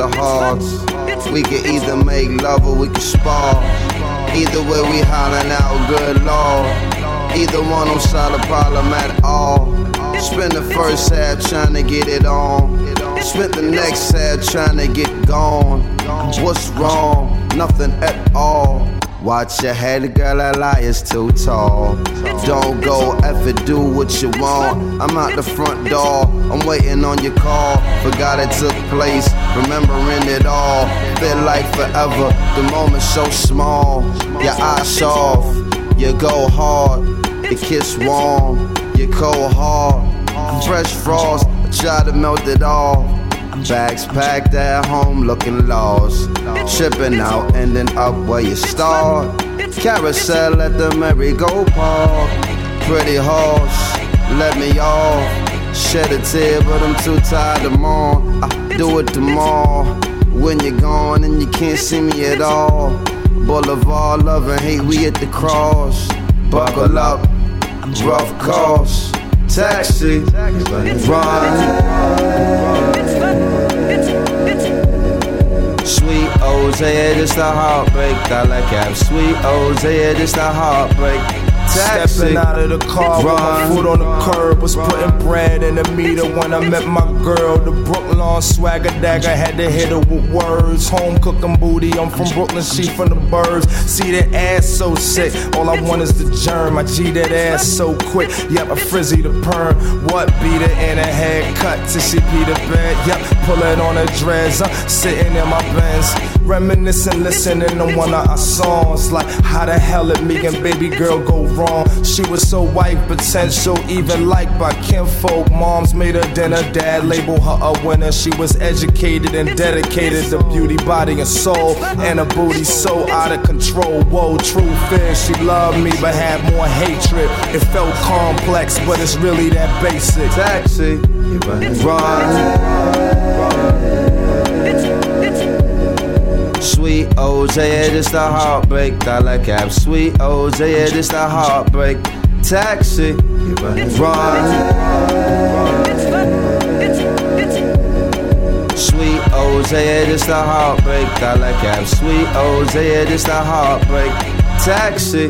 the hearts. We can either make love or we can spar. Either way we hollering out good Lord. Either one don't solve the problem at all. Spend the first half trying to get it on. Spent the next half trying to get gone. What's wrong? Nothing at all. Watch your head, girl, that lie is too tall. Don't go effort, do what you want. I'm out the front door, I'm waiting on your call. Forgot it took place, remembering it all. Feel like forever, the moment's so small. Your eyes soft, you go hard. Your kiss warm, you cold hard. Fresh frost, I try to melt it off. Bags packed at home, looking lost. Tripping out, ending up where you start. Carousel at the merry-go-park. Pretty horse, let me off. Shed a tear, but I'm too tired to mourn. I do it tomorrow. When you're gone and you can't see me at all. Boulevard, love and hate, we at the cross. Buckle up, rough course. Taxi, run. Sweet Ozay, this the heartbreak. I like that. Sweet Ozay, this the heartbreak. Taxi, stepping out of the car with my foot on the curb. Was putting bread in the meter when I met my girl. The Brooklyn swagger dagger, had to hit her with words. Home cooking booty, I'm from Brooklyn, she from the birds. See that ass so sick, all I want is the germ. I G that ass so quick, yep, I frizzy the perm. What beat her in her head, cut till she pee the bed. Yep, pull it on her dreads, I'm sitting in my Benz. Reminiscing, listening to one of our songs. Like, how the hell did me and baby girl go wrong? She was so white, potential, even liked by kinfolk. Moms made her dinner, dad labeled her a winner. She was educated and dedicated to beauty, body, and soul. And her booty so out of control. Whoa, true fear, she loved me but had more hatred. It felt complex, but it's really that basic. Taxi, run. Sweet Ozay, this the heartbreak. I like that. Sweet Ozay, this the heartbreak. Taxi, run. Sweet Ozay, this the heartbreak. I like that. Sweet Ozay, this the heartbreak. Taxi.